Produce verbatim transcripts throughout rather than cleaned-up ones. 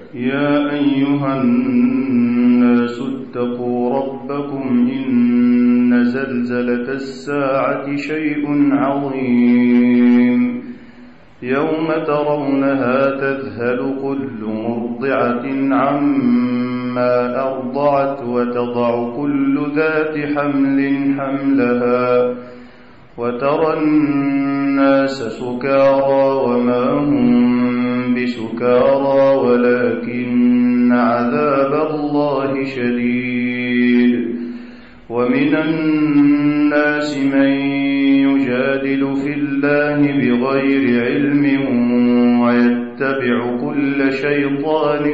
يا أيها الناس اتقوا ربكم إن زلزلة الساعة شيء عظيم يوم ترونها تذهل كل مرضعة عما أرضعت وتضع كل ذات حمل حملها وترى الناس سكارى وما هم بسكارى ولكن عذاب الله شديد ومن الناس من يجادل في الله بغير علم ويتبع كل شيطان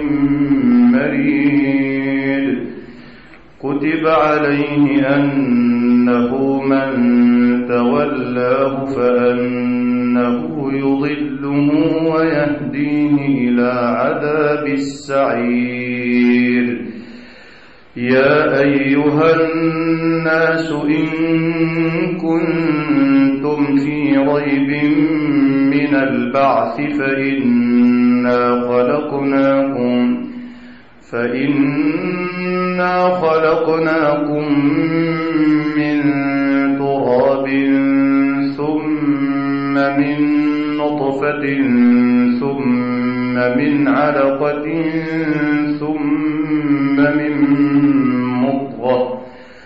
مريد كتب عليه أنه من تولاه فأنه يضله ويهديه إلى عذاب السعير يا أيها الناس إن كنتم في ريب من البعث فإنا خلقناكم فإنا خلقناكم من تراب ثم من نطفة ثم من علقة ثم من مضغة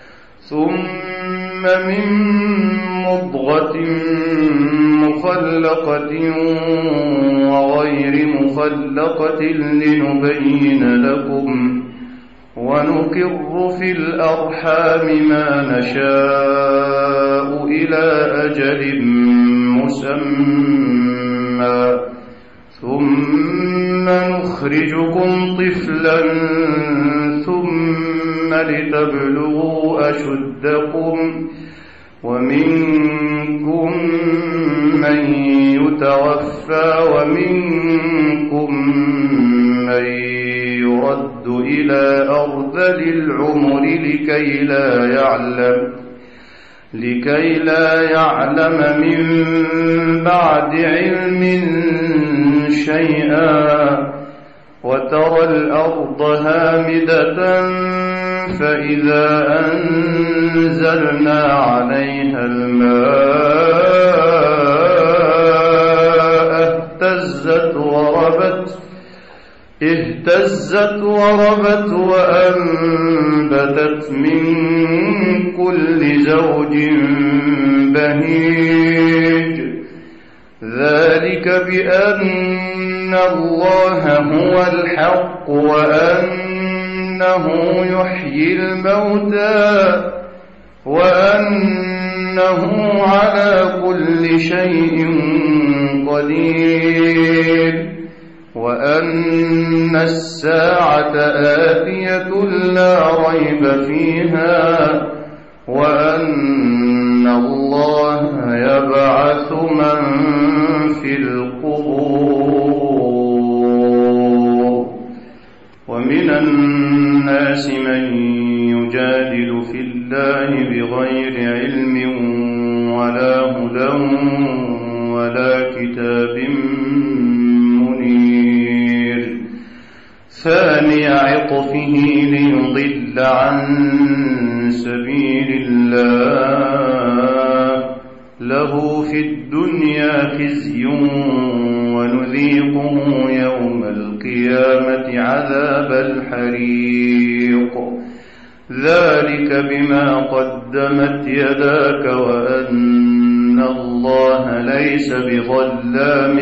ثم من مضغة مخلقة وغير مخلقة لنبين لكم ونقر في الأرحام ما نشاء إلى أجل مسمى ثم نخرجكم طفلا ثم لتبلغوا أشدكم ومنكم من يتوفى ومنكم من يرد إلى أرذل العمر لكي لا يعلم لكي لا يعلم من بعد علم شيئا وترى الأرض هامدة فإذا أنزلنا عليها الماء اهتزت وربت اهتزت وربت وأنبتت من كل زوج بهيج ذلك بأن الله هو الحق وأنه يحيي الموتى وأنه على كل شيء قدير وأن الساعة آتية لا ريب فيها وأن الله يبعث من في القبور ومن الناس من يجادل في الله بغير علم ولا هدى ولا كتاب منير ثاني عطفه ليضل عن سبيل الله له في الدنيا خزي ونذيقه يوم القيامة عذاب الحريق ذلك بما قدمت يداك وأن الله ليس بظلام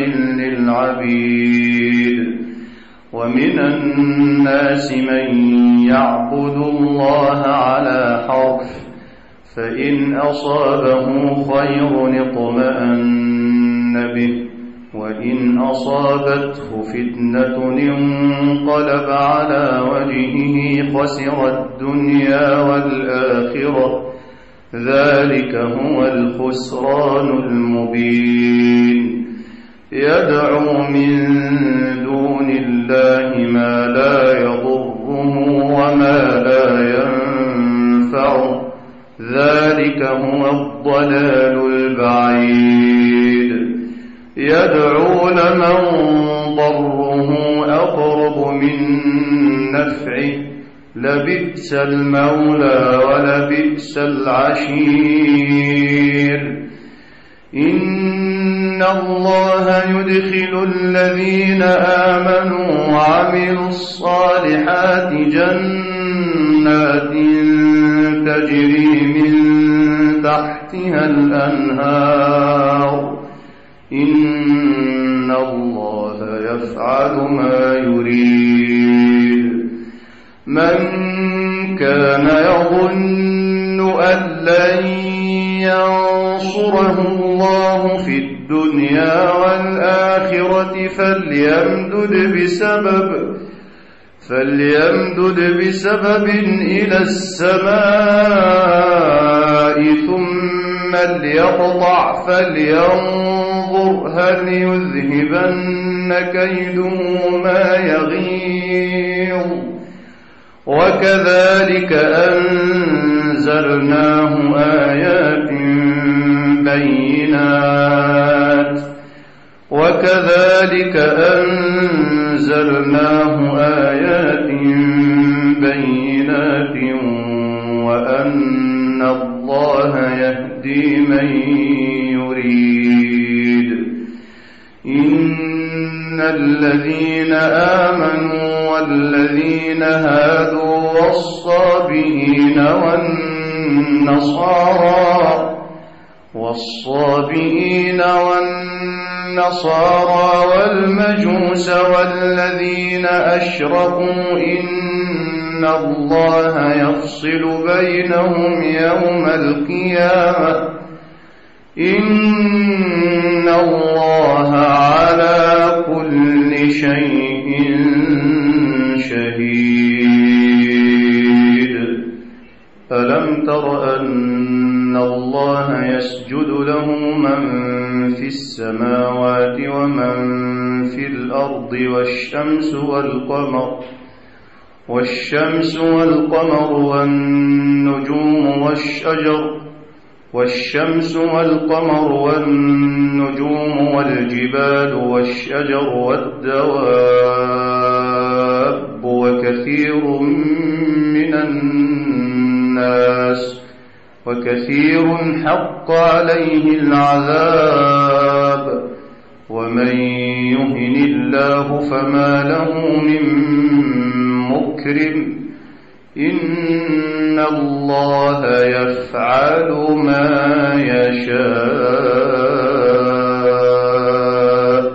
للعبيد ومن الناس من يعبد الله على حرف فإن أصابه خير اطمأن به وإن أصابته فتنة انقلب على وجهه خسر الدنيا والآخرة ذلك هو الخسران المبين يدعو من دون الله ما لا يضره وما لا ينفعه ذلك هو الضلال البعيد يدعو لمن ضره أقرب من نفعه لبئس المولى ولبئس العشير. إن الله يدخل الذين آمنوا وعملوا الصالحات جنات تجري من تحتها الأنهار إن الله يفعل ما يريد. من كان يظن أن لن ينصره الله في الدنيا والآخرة فليمدد بسبب فليمدد بسبب إلى السماء ثم ليقطع فلينظر هل يذهبن كيده ما يغيظ. وكذلك أنزلناه آيات بينات وكذلك أنزلناه آيات بينات وأن الله يهدي من يريد. إن الذين آمنوا والذين هادوا والصابئين والنصارى والصابئين والنصارى والمجوس والذين أشركوا إن الله يفصل بينهم يوم القيامة إن الله على كل شيء شهيد. ألم تر أن الله يسجد له من في السماوات ومن في الأرض والشمس والقمر والشمس والقمر والنجوم والشجر والشمس والقمر والنجوم والجبال والشجر والدواب وكثير من الناس وكثير حق عليه العذاب ومن يهن الله فما له من مكرم إن الله يفعل ما يشاء.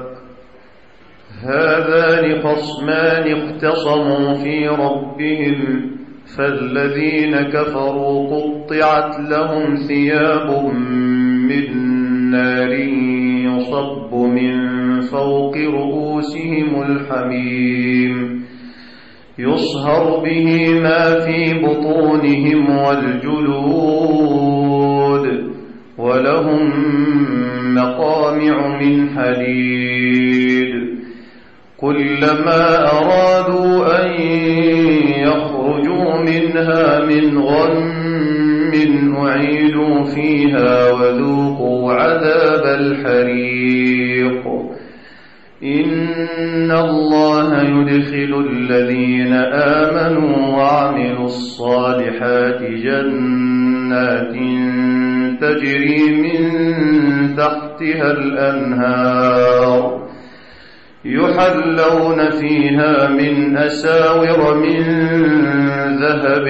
هذان خصمان اختصموا في ربهم فالذين كفروا قطعت لهم ثياب من نار يصب من فوق رؤوسهم الحميم يصهر به ما في بطونهم والجلود ولهم مقامع من حديد كلما أرادوا أن يخرجوا منها من غم أعيدوا فيها وذوقوا عذاب الحريق. إن الله يدخل الذين آمنوا وعملوا الصالحات جنات تجري من تحتها الأنهار يحلون فيها من أساور من ذهب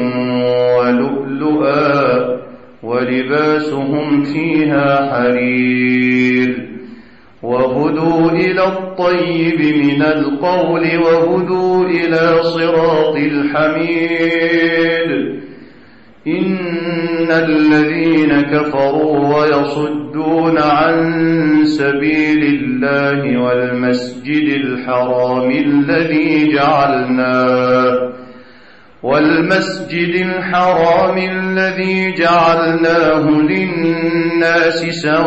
ولؤلؤا ولباسهم فيها حرير وهدوا إلى الطيب من القول وهدوا إلى صراط الحميد. إن الذين كفروا ويصدون عن سبيل الله والمسجد الحرام الذي جعلناه والمسجد الحرام الذي جعلناه للناس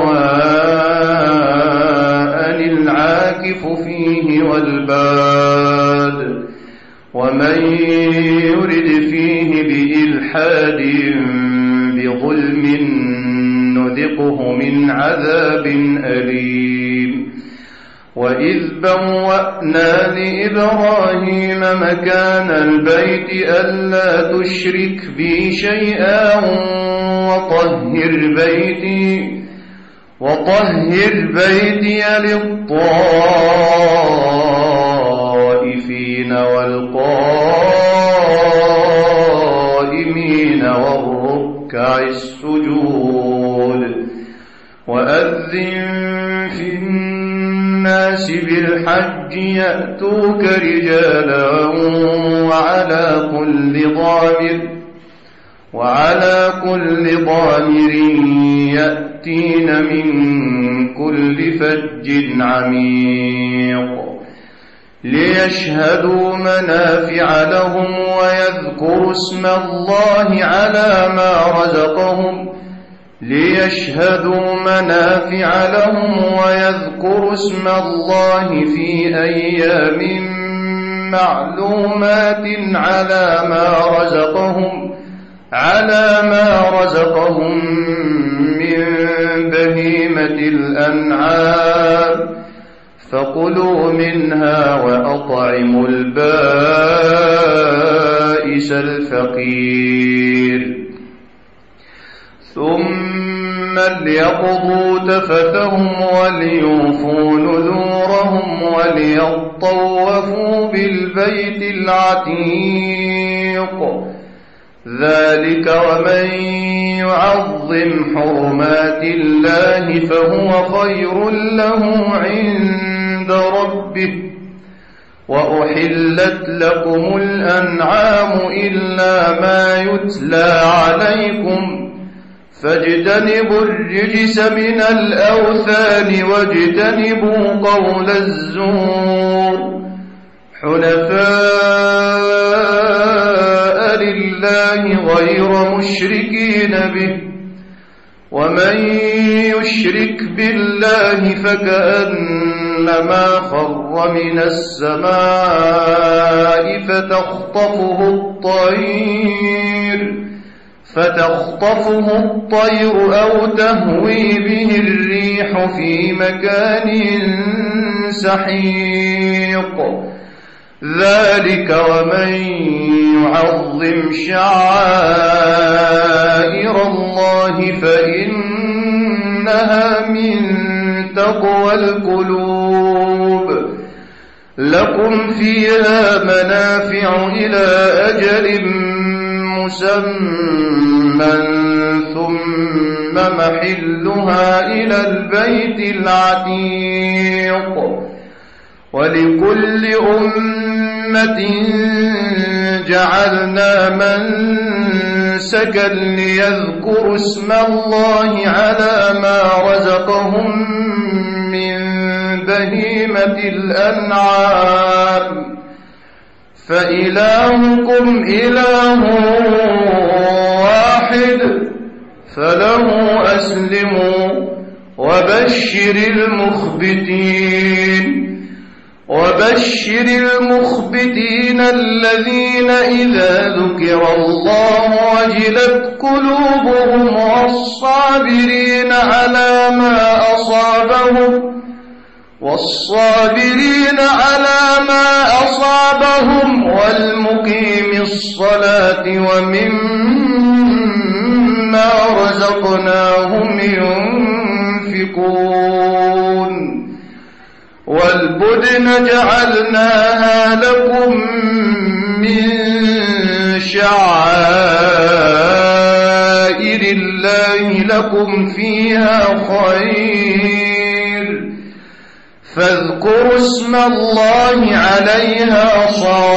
سواء العاكف فيه والباد ومن يرد فيه بإلحاد بظلم نذقه من عذاب أليم. وإذ بوأنا لإبراهيم مكان البيت ألا تشرك بي شيئا وطهر بيتي وطهر بيتي للطائفين والقائمين والركع السجود وأذن في الناس بالحج يأتوك رجالا وعلى كل ضامر وعلى كل ضامر يأتين من كل فج عميق ليشهدوا منافع لهم ويذكروا اسم الله على ما رزقهم ليشهدوا منافع لهم ويذكروا اسم الله في أيام معلومات على ما رزقهم على ما رزقهم من بهيمة الأنعام فكلوا منها وأطعموا البائس الفقير ثم ليقضوا تفثهم وليوفوا نذورهم وليطوفوا بالبيت العتيق ذلك ومن يعظم حرمات الله فهو خير له عند ربه وأحلت لكم الأنعام إلا ما يتلى عليكم فاجتنبوا الرجس من الأوثان واجتنبوا قول الزور حنفاء لله غير مشركين به ومن يشرك بالله فكأنما خر من السماء فتخطفه الطير فتخطفه الطير أو تهوي به الريح في مكان سحيق ذلك ومن يعظم شعائر الله فإنها من تقوى القلوب لكم فيها منافع إلى أجل مسمى ثم محلها إلى البيت العتيق ولكل أمة جعلنا منسكا ليذكروا اسم الله على ما رزقهم من بهيمة الأنعام فإلهكم إله واحد فله أسلموا وبشر المخبتين وبشر المخبتين الذين إذا ذكر الله وجلت قلوبهم والصابرين على ما أصابهم والصابرين على ما أصابهم والمقيم الصلاة ومما رزقناهم ينفقون والبدن جعلناها لكم من شعائر الله لكم فيها خير فاذكروا اسم الله عليها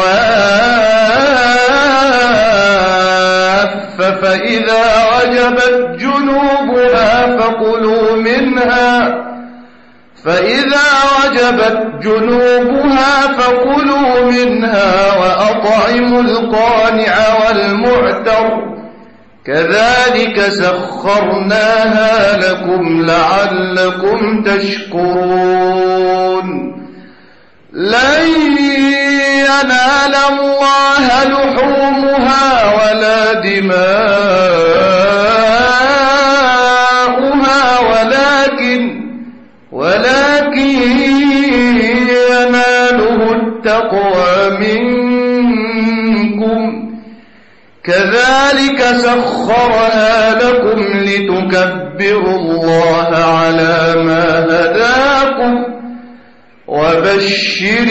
صواف فإذا وجبت جنوبها فكلوا منها فإذا وجبت جنوبها فكلوا منها وأطعموا القانع والمعتر كذلك سخرناها لكم لعلكم تشكرون لن ينال الله لحومها ولا دماؤها ولكن ولكن كذلك سخرها لكم لتكبروا الله على ما هداكم وبشر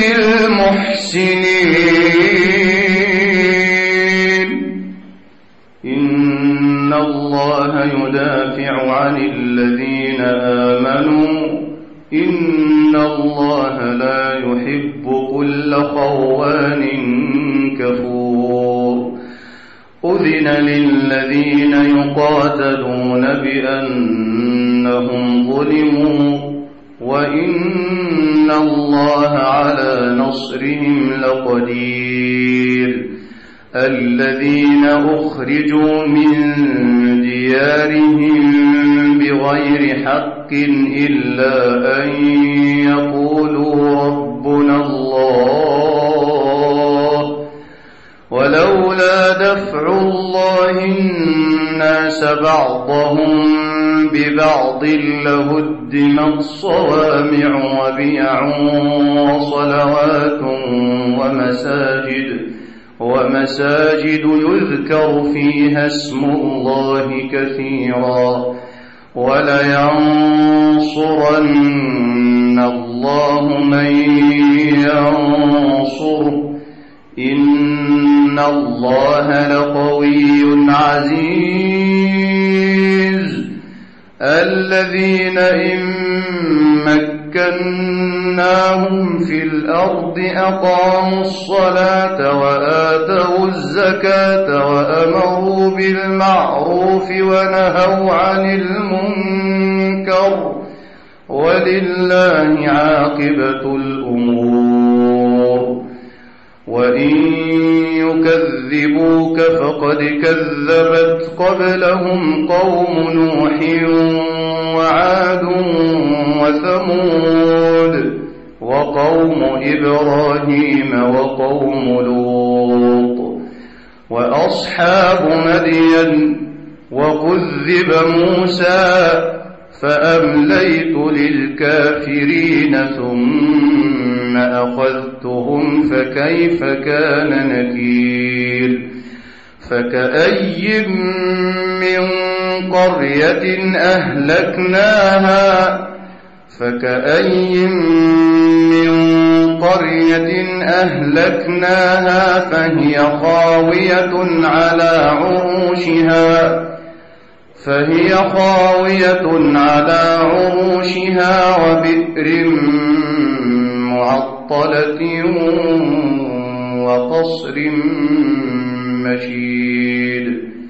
المحسنين إن الله يدافع عن الذين آمنوا إن الله لا يحب كل خوان كفور أذن للذين يقاتلون بأنهم ظلموا وإن الله على نصرهم لقدير الذين أخرجوا من ديارهم بغير حق إلا أن يقولوا ربنا الله ولولا دفع الله الناس بعضهم ببعض لهدمت صوامع وبيع وصلوات ومساجد ومساجد يذكر فيها اسم الله كثيرا ولينصرن الله من ينصره إن الله لقوي عزيز الذين إن مكناهم في الأرض أقاموا الصلاة وآتوا الزكاة وأمروا بالمعروف ونهوا عن المنكر ولله عاقبة الأمور وإن يكذبوك فقد كذبت قبلهم قوم نوح وعاد وثمود وقوم إبراهيم وقوم لوط وأصحاب مدين وكذب موسى فأمليت للكافرين ثم أخذتهم فكيف كان نكير فكأي من قرية أهلكناها فكأي من قرية أهلكناها فهي خاوية على عروشها فهي خاوية على عروشها وبئر معطلة وقصر مشيد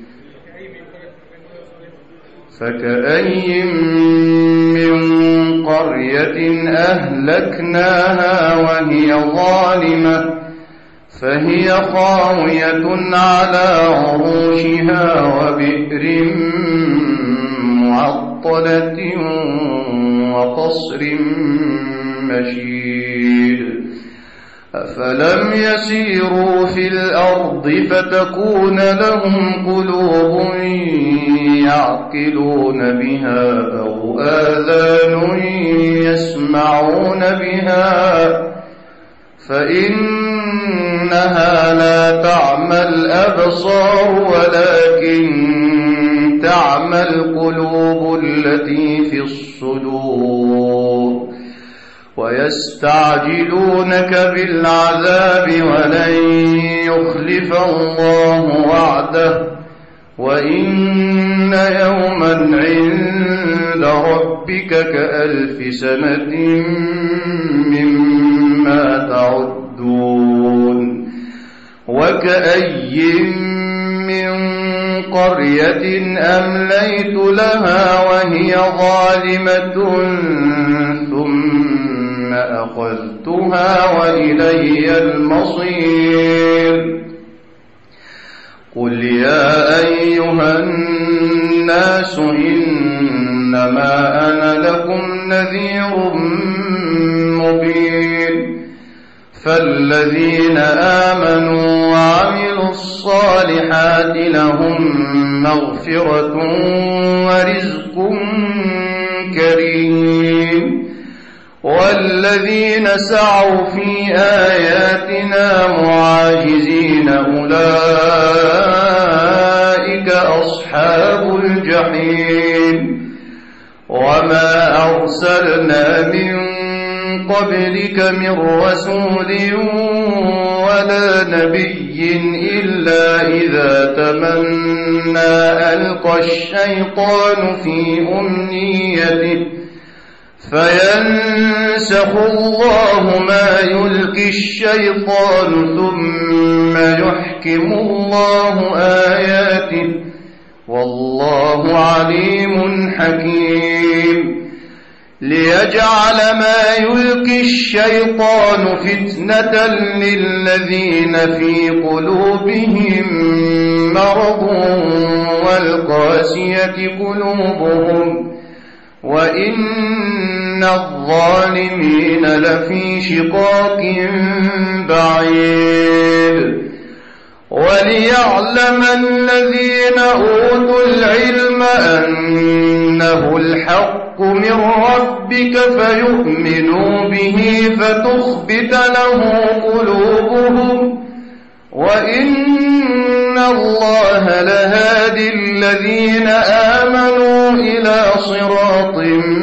فكأي من قرية أهلكناها وهي ظالمة فهي خاوية على عروشها وبئر معطلة وقصر مشيد أفلم يسيروا في الأرض فتكون لهم قلوب يعقلون بها أو آذان يسمعون بها فإنها لا تعمى الأبصار ولكن تعمى القلوب التي في الصدور ويستعجلونك بالعذاب ولن يخلف الله وعده وإن يوما عند ربك كألف سنة مما تعدون وكأي من قرية أمليت لها وهي ظالمة ثم أخذتها وإلي المصير قل يا أيها الناس إنما أنا لكم نذير مبين فالذين آمنوا وعملوا الصالحات لهم مغفرة ورزق كريم والذين سعوا في آياتنا معاجزين أولئك الجحيم وما أرسلنا من قبلك من رسول ولا نبي إلا إذا تمنى ألقى الشيطان في أمنيته فينسخ الله ما يلقي الشيطان ثم يحكم الله آياته والله عليم حكيم ليجعل ما يلقي الشيطان فتنة للذين في قلوبهم مرض والقاسية قلوبهم وإن الظالمين لفي شقاق بعيد وليعلم الذين أوتوا العلم أنه الحق من ربك فيؤمنوا به فتخبت له قلوبهم وإن الله لهادي الذين آمنوا إلى صراط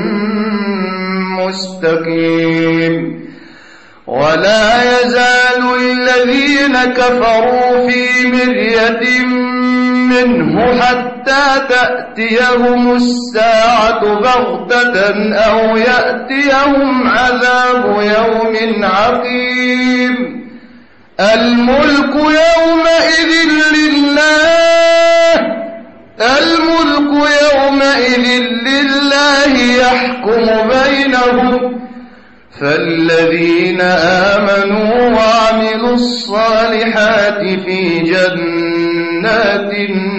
مستقيم ولا يزال الذين كفروا في مرية منه حتى تأتيهم الساعة بغتة أو يأتيهم عذاب يوم عقيم الملك يومئذ لله الملك يومئذ لله يحكم بينهم فالذين آمنوا وعملوا الصالحات في جنات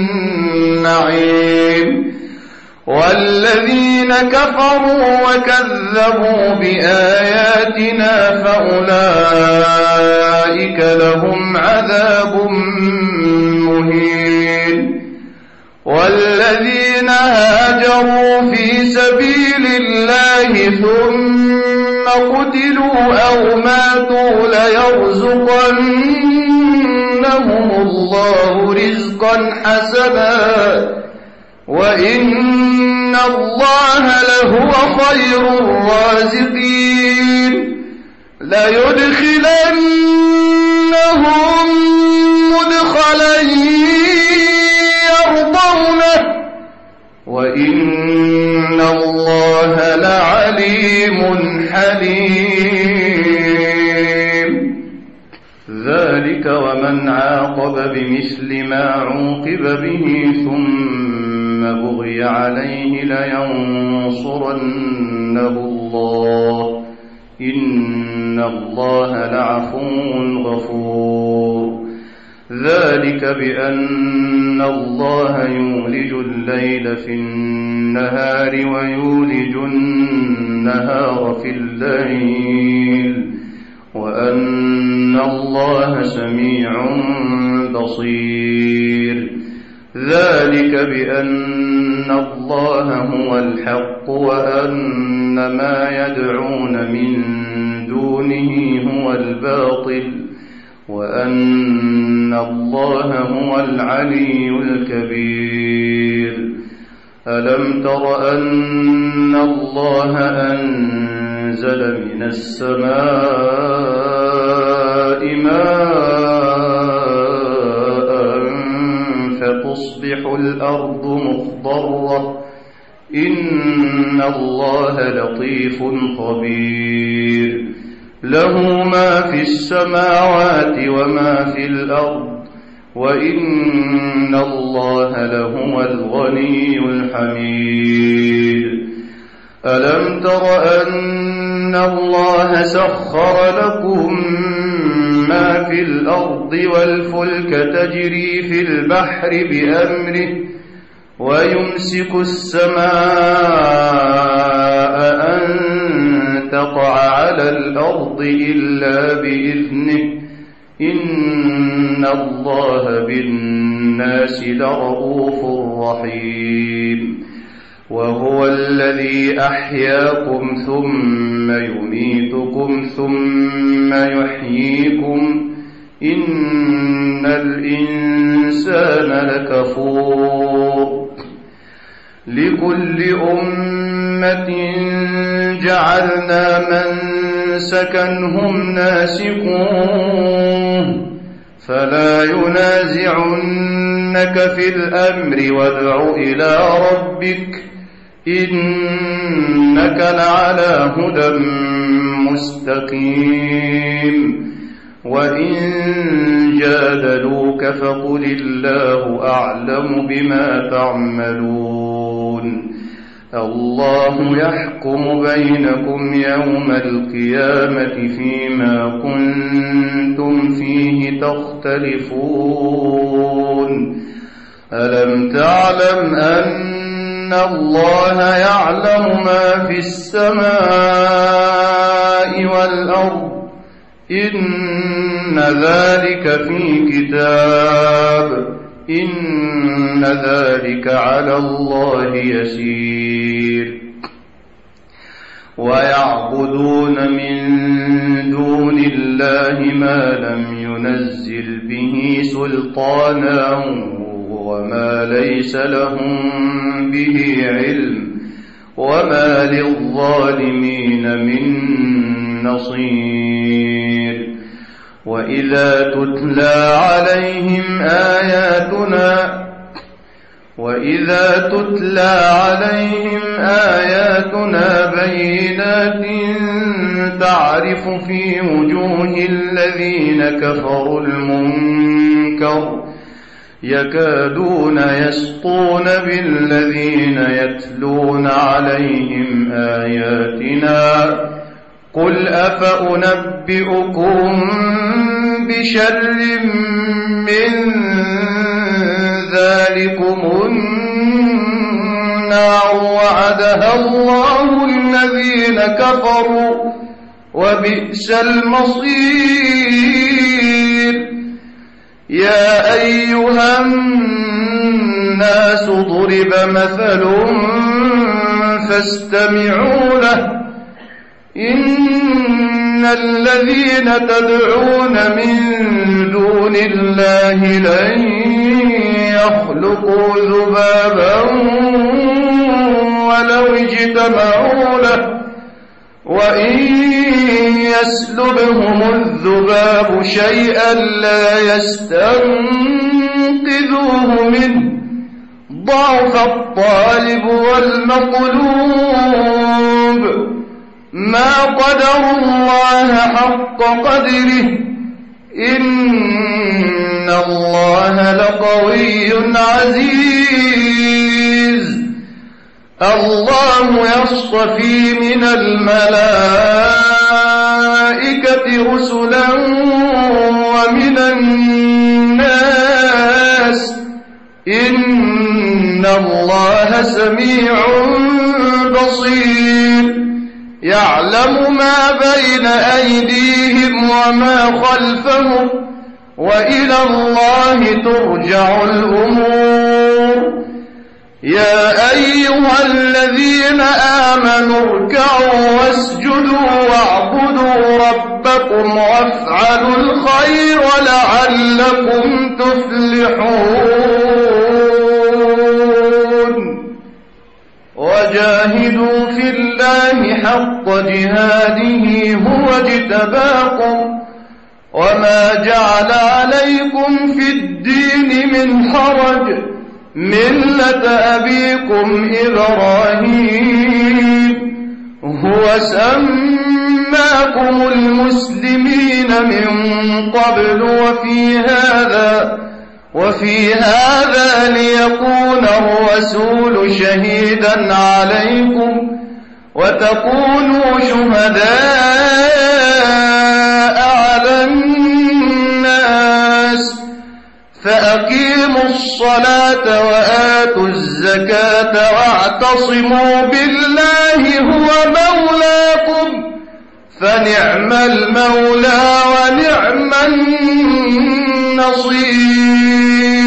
النعيم والذين كفروا وكذبوا بآياتنا فأولئك لهم عذاب مهين والذين هاجروا في سبيل الله ثم قتلوا أو ماتوا ليرزقنهم الله رزقا حسنا وإن الله لهو خير الرازقين ليدخلنهم مدخلا يرضونه وإن الله لعليم حليم ذلك ومن عاقب بمثل ما عوقب به ثم بغي عليه لينصرنه الله إن الله لعفو غفور ذلك بأن الله يولج الليل في النهار ويولج النهار في الليل وأن الله سميع بصير ذلك بأن الله هو الحق وأن ما يدعون من دونه هو الباطل وأن الله هو العلي الكبير ألم تر أن الله أنزل من السماء ماء فتصبح الأرض مخضرة إن الله لطيف خبير له ما في السماوات وما في الأرض وإن الله لهو الغني الحميد ألم تر أن الله سخر لكم ما في الأرض والفلك تجري في البحر بأمره ويمسك السماء أن تقع على الأرض إلا بإذنه إن الله بالناس لرؤوف رحيم وهو الذي أحياكم ثم يميتكم ثم يحييكم إن الإنسان لكفور لكل أمة جعلنا منسكا هم ناسكوه فلا ينازعنك في الأمر وادع إلى ربك إنك لعلى هدى مستقيم وإن جادلوك فقل الله أعلم بما تعملون الله يحكم بينكم يوم القيامة فيما كنتم فيه تختلفون ألم تعلم أن الله يعلم ما في السماء والأرض إن ذلك في كتاب إن ذلك على الله يسير ويعبدون من دون الله ما لم ينزل به سلطانا وما ليس لهم به علم وما للظالمين من نصير وإذا تتلى عليهم آياتنا وإذا تتلى عليهم آياتنا بينات تعرف في وجوه الذين كفروا المنكر يكادون يسطون بالذين يتلون عليهم آياتنا قل أفأنبئكم بشر من ذلكم النار وعدها الله الذين كفروا وبئس المصير يا أيها الناس ضرب مثل فاستمعوا له إن الذين تدعون من دون الله لن يخلقوا ذبابا ولو اجتمعوا له وإن يسلبهم الذباب شيئا لا يستنقذوه منه ضعف الطالب والمطلوب ما قدروا الله حق قدره إن الله لقوي عزيز الله يصطفي من الملائكة رسلا ومن الناس إن الله سميع بصير يعلم ما بين أيديهم وما خلفهم وإلى الله ترجع الأمور يا أيها الذين آمنوا اركعوا واسجدوا واعبدوا ربكم وافعلوا الخير لعلكم تفلحون وجاهدوا في الله حق جهاده هو اجتباكم وما جعل عليكم في الدين من حرج ملة أبيكم إبراهيم هو سماكم المسلمين من قبل وفي هذا وفي هذا ليكون الرسول شهيدا عليكم وتكونوا شهداء على الناس فأقيموا الصلاة وآتوا الزكاة واعتصموا بالله هو مولاكم فنعم المولى ونعم النصير